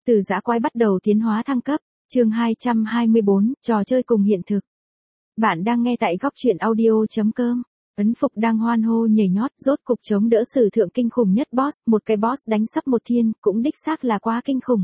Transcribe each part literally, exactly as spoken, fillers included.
Từ dã quái bắt đầu tiến hóa thăng cấp, chương hai trăm hai mươi bốn, trò chơi cùng hiện thực. Bạn đang nghe tại góc truyện audio chấm com. Ấn Phục đang hoan hô nhảy nhót, rốt cục chống đỡ sử thượng kinh khủng nhất boss, một cái boss đánh sắp một thiên, cũng đích xác là quá kinh khủng.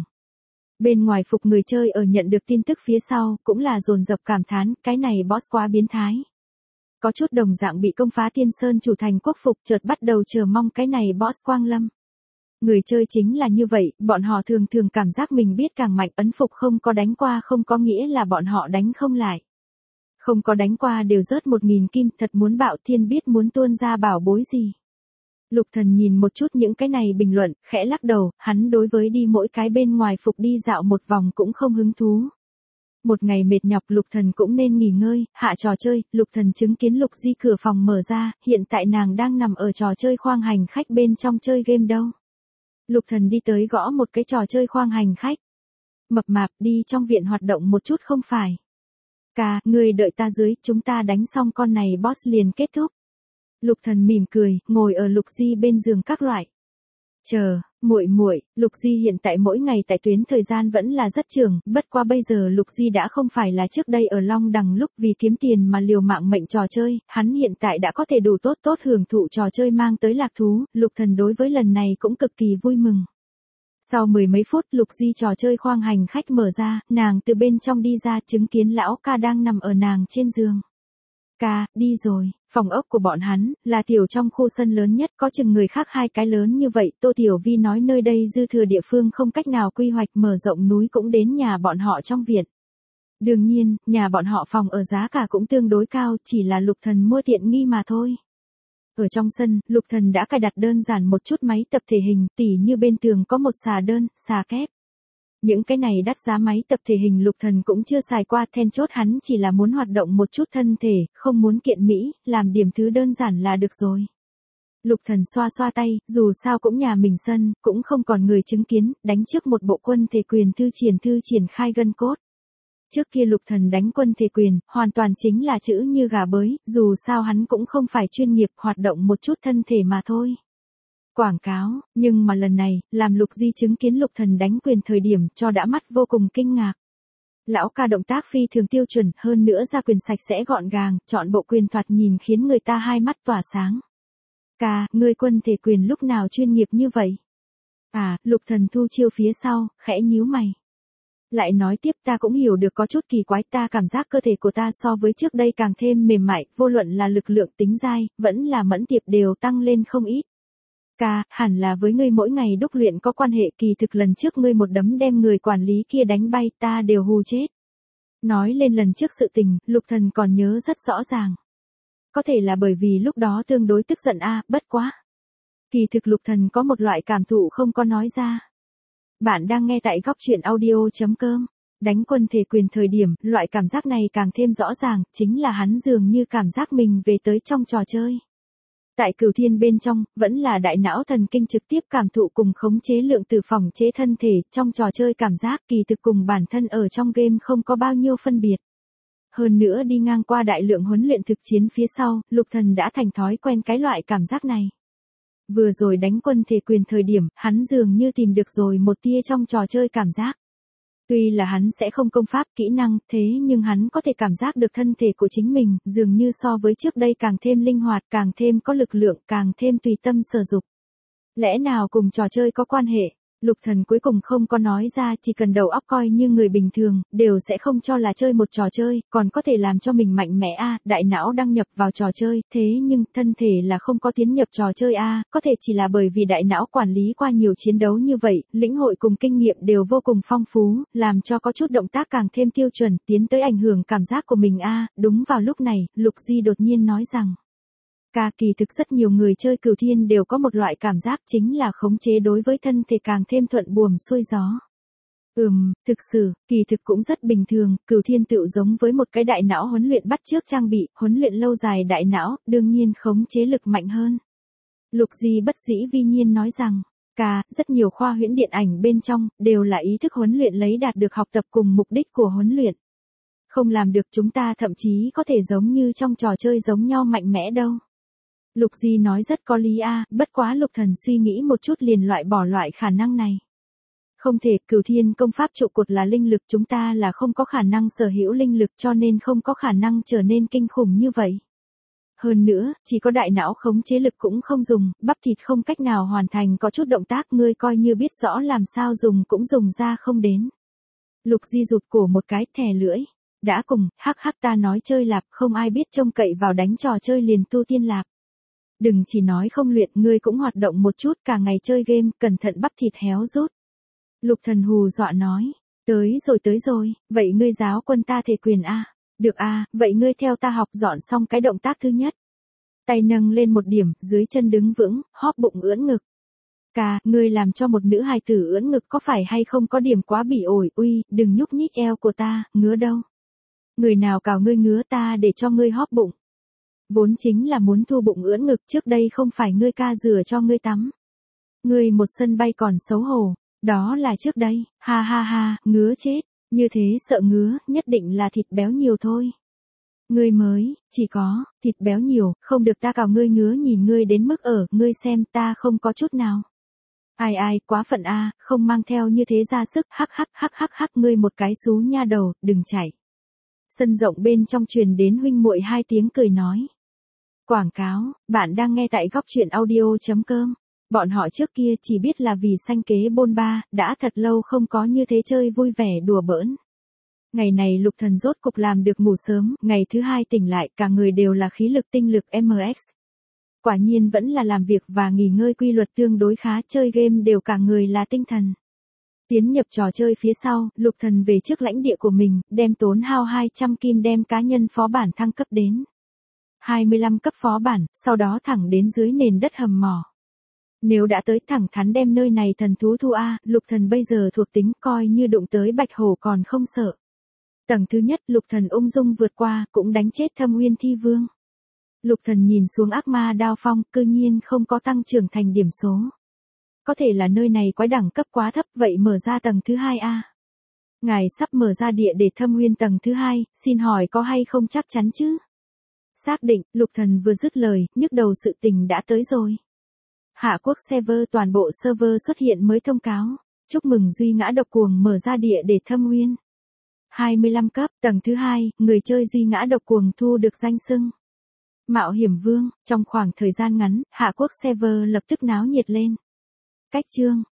Bên ngoài Phục người chơi ở nhận được tin tức phía sau, cũng là dồn dập cảm thán, cái này boss quá biến thái. Có chút đồng dạng bị công phá Tiên Sơn chủ thành quốc Phục chợt bắt đầu chờ mong cái này boss quang lâm. Người chơi chính là như vậy, bọn họ thường thường cảm giác mình biết càng mạnh. Ấn Phục không có đánh qua không có nghĩa là bọn họ đánh không lại. Không có đánh qua đều rớt một nghìn kim, thật muốn bạo thiên biết muốn tuôn ra bảo bối gì. Lục Thần nhìn một chút những cái này bình luận, khẽ lắc đầu, hắn đối với đi mỗi cái bên ngoài Phục đi dạo một vòng cũng không hứng thú. Một ngày mệt nhọc Lục Thần cũng nên nghỉ ngơi, hạ trò chơi. Lục Thần chứng kiến Lục Di cửa phòng mở ra, hiện tại nàng đang nằm ở trò chơi khoang hành khách bên trong chơi game đâu. Lục Thần đi tới gõ một cái trò chơi khoang hành khách. Mập mạp, đi trong viện hoạt động một chút không phải. Ca, người đợi ta dưới, chúng ta đánh xong con này boss liền kết thúc. Lục Thần mỉm cười, ngồi ở Lục Di bên giường các loại. Chờ, muội muội, Lục Di hiện tại mỗi ngày tại tuyến thời gian vẫn là rất trường, bất qua bây giờ Lục Di đã không phải là trước đây ở Long Đằng lúc vì kiếm tiền mà liều mạng mệnh trò chơi, hắn hiện tại đã có thể đủ tốt tốt hưởng thụ trò chơi mang tới lạc thú, Lục Thần đối với lần này cũng cực kỳ vui mừng. Sau mười mấy phút Lục Di trò chơi khoang hành khách mở ra, nàng từ bên trong đi ra chứng kiến lão ca đang nằm ở nàng trên giường. Ca, đi rồi, phòng ốc của bọn hắn, là tiểu trong khu sân lớn nhất, có chừng người khác hai cái lớn như vậy, Tô Tiểu Vi nói nơi đây dư thừa địa phương không cách nào quy hoạch mở rộng núi cũng đến nhà bọn họ trong viện. Đương nhiên, nhà bọn họ phòng ở giá cả cũng tương đối cao, chỉ là Lục Thần mua tiện nghi mà thôi. Ở trong sân, Lục Thần đã cài đặt đơn giản một chút máy tập thể hình, tỉ như bên tường có một xà đơn, xà kép. Những cái này đắt giá máy tập thể hình Lục Thần cũng chưa xài qua, then chốt hắn chỉ là muốn hoạt động một chút thân thể, không muốn kiện mỹ, làm điểm thứ đơn giản là được rồi. Lục Thần xoa xoa tay, dù sao cũng nhà mình sân, cũng không còn người chứng kiến, đánh trước một bộ quân thể quyền thư triển thư triển khai gân cốt. Trước kia Lục Thần đánh quân thể quyền, hoàn toàn chính là chữ như gà bới, dù sao hắn cũng không phải chuyên nghiệp, hoạt động một chút thân thể mà thôi. Quảng cáo, nhưng mà lần này, làm Lục Di chứng kiến Lục Thần đánh quyền thời điểm cho đã mắt vô cùng kinh ngạc. Lão ca động tác phi thường tiêu chuẩn, hơn nữa ra quyền sạch sẽ gọn gàng, chọn bộ quyền thoạt nhìn khiến người ta hai mắt tỏa sáng. Ca, ngươi quân thể quyền lúc nào chuyên nghiệp như vậy? À, Lục Thần thu chiêu phía sau, khẽ nhíu mày. Lại nói tiếp ta cũng hiểu được có chút kỳ quái, ta cảm giác cơ thể của ta so với trước đây càng thêm mềm mại, vô luận là lực lượng tính dai, vẫn là mẫn tiệp đều tăng lên không ít. Ca, hẳn là với ngươi mỗi ngày đúc luyện có quan hệ, kỳ thực lần trước ngươi một đấm đem người quản lý kia đánh bay ta đều hù chết. Nói lên lần trước sự tình, Lục Thần còn nhớ rất rõ ràng. Có thể là bởi vì lúc đó tương đối tức giận a, à, bất quá. Kỳ thực Lục Thần có một loại cảm thụ không có nói ra. Bạn đang nghe tại góc truyện audio chấm com. Đánh quân thể quyền thời điểm, loại cảm giác này càng thêm rõ ràng, chính là hắn dường như cảm giác mình về tới trong trò chơi. Tại Cửu Thiên bên trong, vẫn là đại não thần kinh trực tiếp cảm thụ cùng khống chế lượng tử phòng chế thân thể, trong trò chơi cảm giác kỳ thực cùng bản thân ở trong game không có bao nhiêu phân biệt. Hơn nữa đi ngang qua đại lượng huấn luyện thực chiến phía sau, Lục Thần đã thành thói quen cái loại cảm giác này. Vừa rồi đánh quân thể quyền thời điểm, hắn dường như tìm được rồi một tia trong trò chơi cảm giác. Tuy là hắn sẽ không công pháp kỹ năng, thế nhưng hắn có thể cảm giác được thân thể của chính mình, dường như so với trước đây càng thêm linh hoạt, càng thêm có lực lượng, càng thêm tùy tâm sở dục. Lẽ nào cùng trò chơi có quan hệ? Lục Thần cuối cùng không có nói ra, chỉ cần đầu óc coi như người bình thường, đều sẽ không cho là chơi một trò chơi, còn có thể làm cho mình mạnh mẽ a, à, đại não đăng nhập vào trò chơi, thế nhưng thân thể là không có tiến nhập trò chơi a, à, có thể chỉ là bởi vì đại não quản lý qua nhiều chiến đấu như vậy, lĩnh hội cùng kinh nghiệm đều vô cùng phong phú, làm cho có chút động tác càng thêm tiêu chuẩn, tiến tới ảnh hưởng cảm giác của mình a, à. Đúng vào lúc này, Lục Di đột nhiên nói rằng. Ca, kỳ thực rất nhiều người chơi Cửu Thiên đều có một loại cảm giác chính là khống chế đối với thân thể càng thêm thuận buồm xuôi gió. Ừm, thực sự, kỳ thực cũng rất bình thường, Cửu Thiên tựu giống với một cái đại não huấn luyện bắt chước trang bị, huấn luyện lâu dài đại não, đương nhiên khống chế lực mạnh hơn. Lục Di bất dĩ vi nhiên nói rằng, ca, rất nhiều khoa huyễn điện ảnh bên trong, đều là ý thức huấn luyện lấy đạt được học tập cùng mục đích của huấn luyện. Không làm được chúng ta thậm chí có thể giống như trong trò chơi giống nhau mạnh mẽ đâu. Lục Di nói rất có lý a, à, bất quá Lục Thần suy nghĩ một chút liền loại bỏ loại khả năng này. Không thể, Cửu Thiên công pháp trụ cột là linh lực, chúng ta là không có khả năng sở hữu linh lực cho nên không có khả năng trở nên kinh khủng như vậy. Hơn nữa, chỉ có đại não khống chế lực cũng không dùng, bắp thịt không cách nào hoàn thành có chút động tác, ngươi coi như biết rõ làm sao dùng cũng dùng ra không đến. Lục Di rụt cổ một cái, thè lưỡi. Đã cùng, hắc hắc ta nói chơi lạp, không ai biết trông cậy vào đánh trò chơi liền tu tiên lạp. Đừng chỉ nói không luyện, ngươi cũng hoạt động một chút, cả ngày chơi game, cẩn thận bắp thịt héo rút. Lục Thần hù dọa nói, tới rồi tới rồi, vậy ngươi giáo quân ta thể quyền a? Được a, vậy ngươi theo ta học dọn xong cái động tác thứ nhất. Tay nâng lên một điểm, dưới chân đứng vững, hóp bụng ưỡn ngực. Ca, ngươi làm cho một nữ hài tử ưỡn ngực có phải hay không có điểm quá bị ổi, uy, đừng nhúc nhích eo của ta, ngứa đâu. Người nào cào ngươi ngứa ta để cho ngươi hóp bụng. Vốn chính là muốn thu bụng ưỡn ngực, trước đây không phải ngươi ca rửa cho ngươi tắm. Ngươi một sân bay còn xấu hổ, đó là trước đây, ha ha ha, ngứa chết, như thế sợ ngứa, nhất định là thịt béo nhiều thôi. Ngươi mới, chỉ có, thịt béo nhiều, không được ta cào ngươi ngứa nhìn ngươi đến mức ở, ngươi xem ta không có chút nào. Ai ai, quá phận a, không mang theo như thế ra sức, hắc hắc hắc hắc hắc ngươi một cái xú nha đầu, đừng chạy. Sân rộng bên trong truyền đến huynh muội hai tiếng cười nói. Quảng cáo, bạn đang nghe tại góc truyện audio.com. Bọn họ trước kia chỉ biết là vì sanh kế bôn ba, đã thật lâu không có như thế chơi vui vẻ đùa bỡn. Ngày này Lục Thần rốt cục làm được ngủ sớm, ngày thứ hai tỉnh lại, cả người đều là khí lực tinh lực em ích. Quả nhiên vẫn là làm việc và nghỉ ngơi quy luật tương đối khá, chơi game đều cả người là tinh thần. Tiến nhập trò chơi phía sau, Lục Thần về trước lãnh địa của mình, đem tốn hao hai trăm kim đem cá nhân phó bản thăng cấp đến hai mươi lăm cấp phó bản, sau đó thẳng đến dưới nền đất hầm mỏ. Nếu đã tới thẳng thắn đem nơi này thần thú thu A, Lục Thần bây giờ thuộc tính coi như đụng tới bạch hổ còn không sợ. Tầng thứ nhất Lục Thần ung dung vượt qua, cũng đánh chết Thâm Uyên Thi Vương. Lục Thần nhìn xuống ác ma đao phong, cư nhiên không có tăng trưởng thành điểm số. Có thể là nơi này quái đẳng cấp quá thấp, vậy mở ra tầng thứ hai a. Ngài sắp mở ra địa để Thâm Uyên tầng thứ hai, xin hỏi có hay không chắc chắn chứ? Xác định, Lục Thần vừa dứt lời, nhức đầu sự tình đã tới rồi. Hạ quốc server toàn bộ server xuất hiện mới thông cáo. Chúc mừng Duy Ngã Độc Cuồng mở ra địa để Thâm Uyên. hai mươi lăm cấp, tầng thứ hai, người chơi Duy Ngã Độc Cuồng thu được danh xưng Mạo Hiểm Vương. Trong khoảng thời gian ngắn, Hạ quốc server lập tức náo nhiệt lên. Cách chương